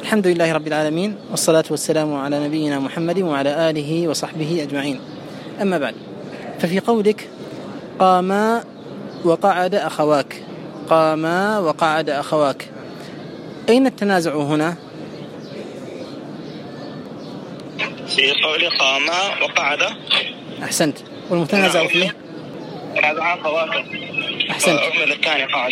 الحمد لله رب العالمين، والصلاة والسلام على نبينا محمد وعلى آله وصحبه أجمعين. أما بعد، ففي قولك قام وقعد أخواك، قام وقعد أخواك، أين التنازع هنا؟ في قول قام وقعد. أحسنت. والمتنازع فيه؟ تنازع أخواك. أحسنت. الثاني قعد.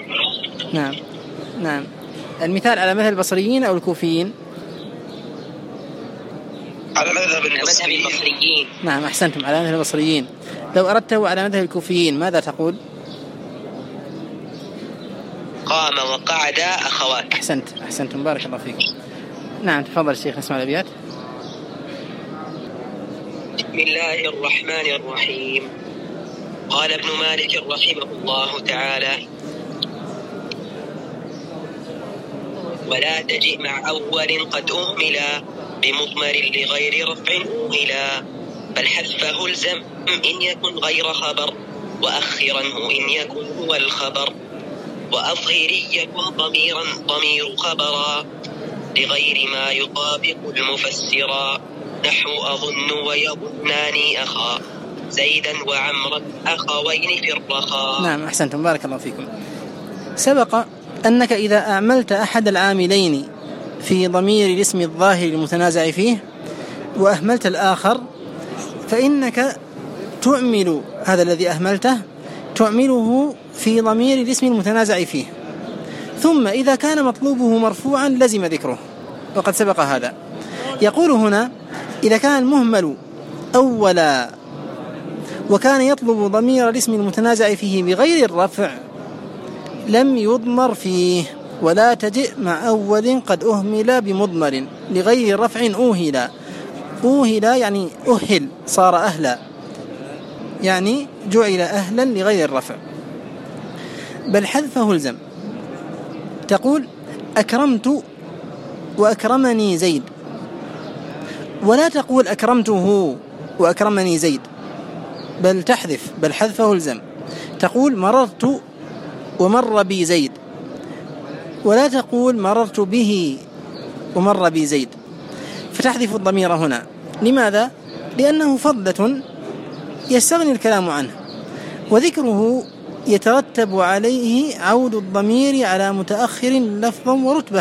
نعم. المثال على مثل البصريين أو الكوفيين؟ على مذهب البصريين. نعم، أحسنتم، على مذهب البصريين. لو أردته على مذهب الكوفيين ماذا تقول؟ قام وقعد أخواك. أحسنتم، بارك الله فيكم. نعم، تفضل الشيخ، نسمع الأبيات. بسم الله الرحمن الرحيم. قال ابن مالك رحمه الله تعالى: ولا تجئ مع أول قد أهملا بمضمر لغير رفع أهلا، بل حذفه الزم إن يكن غير خبر، وأخرنه إن يكن هو الخبر، وأظهري يكن ضمير خبرا لغير ما يطابق المفسرا، نحو أظن ويظنان أخا زيدا وعمرا أخوين في الرخاء. نعم، أحسنتم، بارك الله فيكم. سبق أنك إذا أعملت أحد العاملين في ضمير الاسم الظاهر المتنازع فيه وأهملت الآخر، فإنك تعمل هذا الذي أهملته تعمله في ضمير الاسم المتنازع فيه، ثم إذا كان مطلوبه مرفوعا لزم ذكره، وقد سبق هذا. يقول هنا: إذا كان المهمل أولا وكان يطلب ضمير الاسم المتنازع فيه بغير الرفع لم يضمر فيه. ولا تجئ مع أول قد أهمل بمضمر لغير رفع أوهلا يعني أهل، صار أهلا، يعني جعل أهلا لغير الرفع. بل حذفه الزم، تقول أكرمت وأكرمني زيد، ولا تقول أكرمته وأكرمني زيد، بل تحذف، بل حذفه الزم. تقول مررت ومر بي زيد، ولا تقول مررت به ومر بي زيد، فتحذف الضمير هنا. لماذا؟ لأنه فضلة يستغني الكلام عنه، وذكره يترتب عليه عود الضمير على متأخر لفظا ورتبة.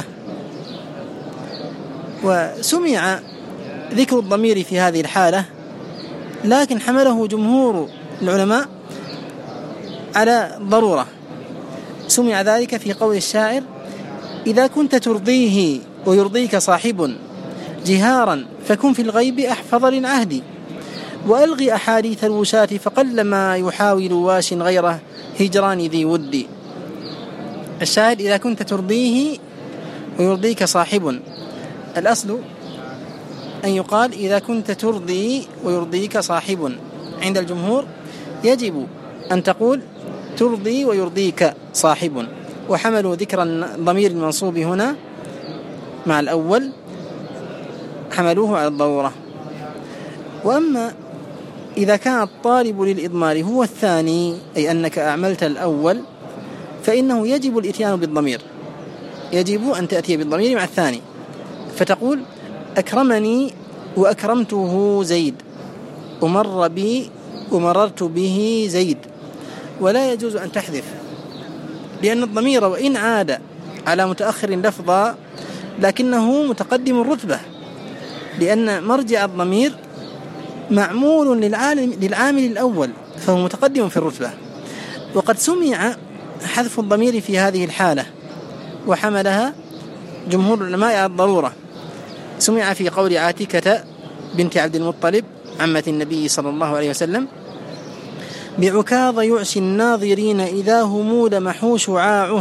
وسمع ذكر الضمير في هذه الحالة، لكن حمله جمهور العلماء على ضرورة. سمع ذلك في قول الشاعر: إذا كنت ترضيه ويرضيك صاحب جهارا فكن في الغيب أحفظ للعهد، وألغي أحاديث الوشاة فقلما يحاول واش غيره هجران ذي ود. الشاهد: إذا كنت ترضيه ويرضيك صاحب. الأصل أن يقال إذا كنت ترضي ويرضيك صاحب. عند الجمهور يجب أن تقول ترضي ويرضيك صاحب، وحملوا ذكر الضمير المنصوب هنا مع الأول حملوه على الضرورة. وأما إذا كان الطالب للإضمار هو الثاني، أي أنك أعملت الأول، فإنه يجب الإتيان بالضمير، يجب أن تأتي بالضمير مع الثاني، فتقول أكرمني وأكرمته زيد، ومر بي ومررت به زيد. ولا يجوز أن تحذف، لأن الضمير وإن عاد على متأخر لفظا لكنه متقدم الرتبة، لأن مرجع الضمير معمول للعامل الأول، فهو متقدم في الرتبة. وقد سمع حذف الضمير في هذه الحالة وحملها جمهور العلماء على الضرورة. سمع في قول عاتكة بنت عبد المطلب عمة النبي صلى الله عليه وسلم: بعكاظ يعشي الناظرين إذا هم لمحوا شعاعه.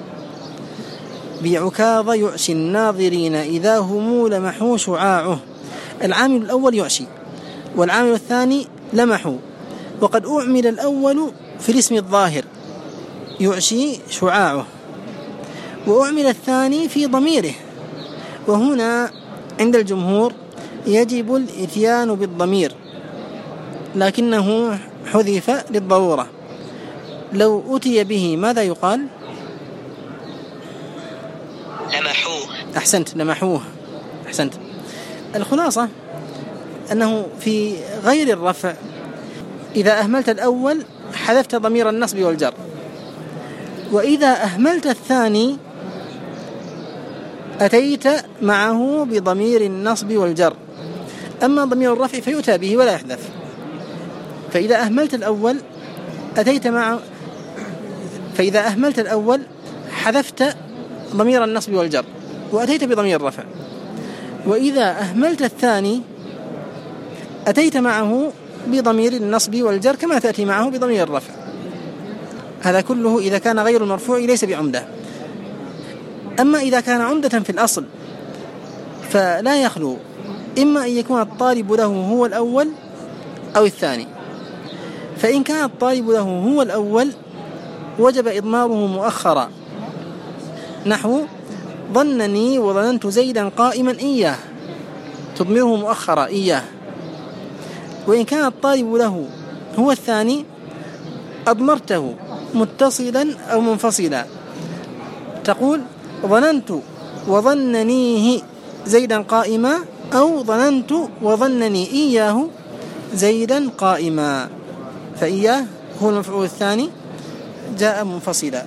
بعكاظ يعشي الناظرين إذا هم لمحوا شعاعه. العامل الأول يعشي، والعامل الثاني لمحوا، وقد أعمل الأول في الاسم الظاهر يعشي شعاعه، وأعمل الثاني في ضميره. وهنا عند الجمهور يجب الإتيان بالضمير، لكنه حذف للضرورة. لو أتي به ماذا يقال؟ أحسنت، لمحوه، أحسنت. الخلاصة أنه في غير الرفع إذا أهملت الأول حذفت ضمير النصب والجر، وإذا أهملت الثاني أتيت معه بضمير النصب والجر. أما ضمير الرفع فيؤتى به ولا يحذف. فإذا أهملت الأول فإذا أهملت الأول حذفت ضمير النصب والجر وأتيت بضمير الرفع، وإذا أهملت الثاني أتيت معه بضمير النصب والجر كما تأتي معه بضمير الرفع. هذا كله إذا كان غير المرفوع ليس بعمدة. أما إذا كان عمدة في الأصل فلا يخلو إما أن يكون الطالب له هو الأول أو الثاني. فإن كان الطالب له هو الأول وجب إضماره مؤخرا، نحو ظنني وظننت زيدا قائما إياه، تضمره مؤخرا إياه. وإن كان الطالب له هو الثاني أضمرته متصلا أو منفصلا، تقول ظننت وظننيه زيدا قائما، أو ظننت وظنني إياه زيدا قائما، فإياه هو المفعول الثاني جاء منفصلا.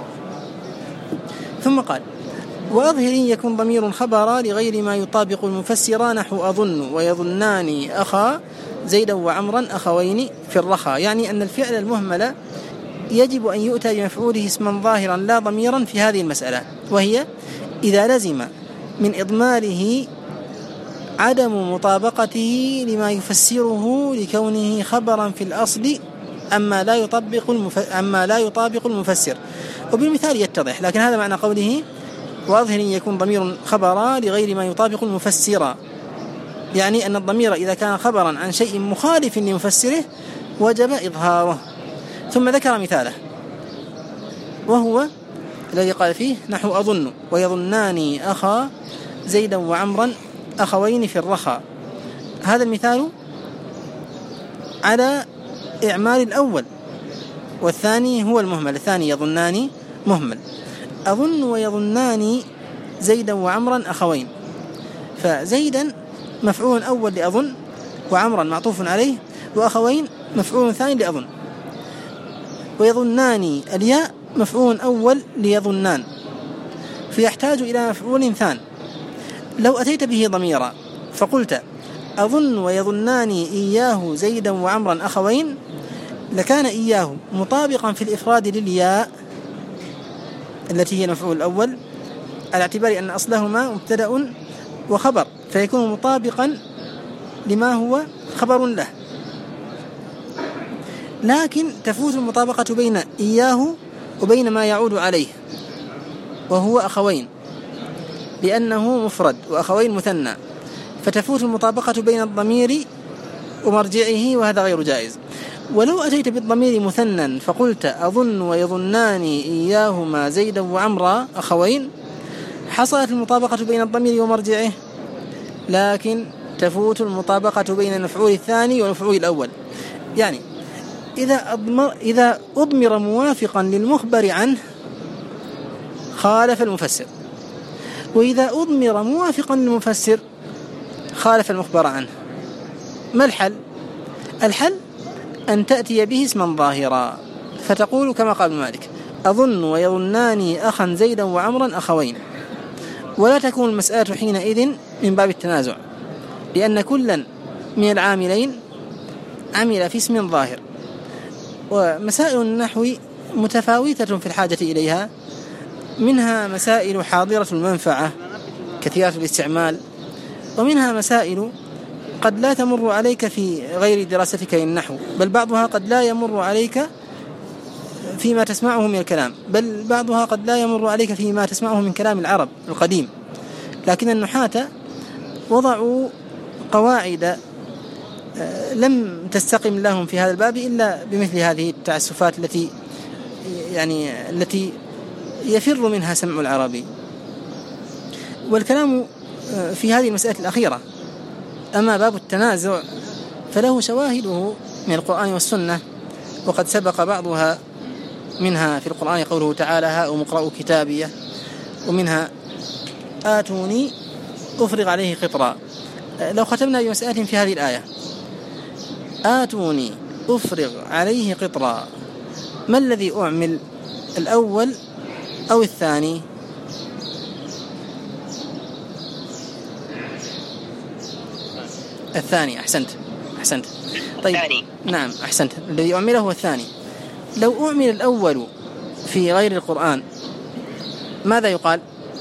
ثم قال وأظهر يكون ضمير خبرا لغير ما يطابق المفسر، نحو أظن ويظنان أخا زيدا وعمرا أخوين في الرخاء. يعني أن الفعل المهمل يجب أن يؤتى بمفعوله اسما ظاهرا لا ضميرا في هذه المسألة، وهي إذا لزم من إضماره عدم مطابقته لما يفسره لكونه خبرا في الأصل أما لا يطابق المفسر. وبالمثال يتضح، لكن هذا معنى قوله وأظهر يكون ضمير خبرا لغير ما يطابق المفسر، يعني أن الضمير إذا كان خبرا عن شيء مخالف لمفسره وجب إظهاره. ثم ذكر مثاله وهو الذي قال فيه نحو أظن ويظنان أخا زيدا وعمرا أخوين في الرخاء. هذا المثال على إعمال الأول، والثاني هو المهمل، الثاني يظنان مهمل. أظن ويظنان زيدا وعمرا أخوين، فزيدا مفعول أول لأظن، وعمرا معطوف عليه، وأخوين مفعول ثاني لأظن. ويظنان الياء مفعول أول ليظنان، فيحتاج إلى مفعول ثاني. لو أتيت به ضميرا فقلت أظن ويظنان إياه زيدا وعمرا أخوين، لكان إياه مطابقا في الإفراد للياء التي هي المفعول الأول، على اعتبار أن أصلهما مبتدأ وخبر، فيكون مطابقا لما هو خبر له. لكن تفوت المطابقة بين إياه وبين ما يعود عليه وهو أخوين، لأنه مفرد وأخوين مثنى، فتفوت المطابقة بين الضمير ومرجعه، وهذا غير جائز. ولو أتيت بالضمير مثنى فقلت أظن ويظنان إياهما زيدا وعمرا أخوين، حصلت المطابقة بين الضمير ومرجعه، لكن تفوت المطابقة بين المفعول الثاني والمفعول الأول. يعني إذا أضمر موافقا للمخبر عنه خالف المفسر، وإذا أضمر موافقا للمفسر خالف المخبر عنه. ما الحل؟ الحل أن تأتي به اسما ظاهرا، فتقول كما قال مالك أظن ويظنان أخا زيدا وعمرا أخوين، ولا تكون المسألة حينئذ من باب التنازع، لأن كلا من العاملين عمل في اسم ظاهر. ومسائل النحو متفاوتة في الحاجة إليها، منها مسائل حاضرة المنفعة كثيرة الاستعمال، ومنها مسائل قد لا تمر عليك في غير دراستك للنحو، بل بعضها قد لا يمر عليك فيما تسمعه من الكلام، بل بعضها قد لا يمر عليك فيما تسمعه من كلام العرب القديم. لكن النحاة وضعوا قواعد لم تستقم لهم في هذا الباب إلا بمثل هذه التعسفات التي يفر منها سمع العربي. والكلام في هذه المسألة الأخيرة. أما باب التنازع فله شواهده من القرآن والسنة، وقد سبق بعضها منها في القرآن قوله تعالى هاؤم اقرءوا كتابيه، ومنها آتوني أفرغ عليه قطرا. لو ختمنا بمسألة في هذه الآية، آتوني أفرغ عليه قطرا، ما الذي أعمل، الأول أو الثاني؟ الثاني. أحسنت. طيب الثاني. نعم أحسنت، الذي أعمله هو الثاني. لو أعمل الأول في غير القرآن ماذا يقال؟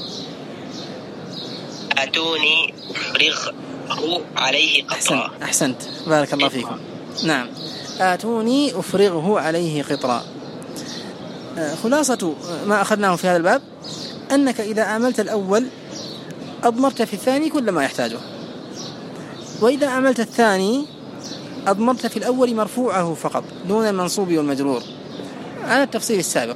آتوني أفرغه عليه قطرا. أحسنت بارك الله فيكم. نعم، آتوني أفرغه عليه قطرا. خلاصة ما أخذناه في هذا الباب أنك إذا عملت الأول أضمرت في الثاني كل ما يحتاجه، وإذا عملت الثاني أضمرت في الأول مرفوعه فقط دون المنصوب والمجرور على التفصيل السابق.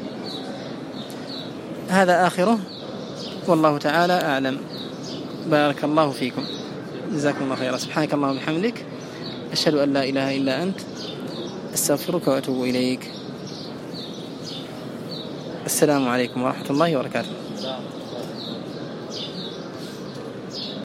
هذا آخره، والله تعالى أعلم. بارك الله فيكم، جزاكم الله خيرا. سبحانك اللهم وبحمدك، أشهد أن لا إله إلا أنت، أستغفرك وأتوب إليك. السلام عليكم ورحمة الله وبركاته.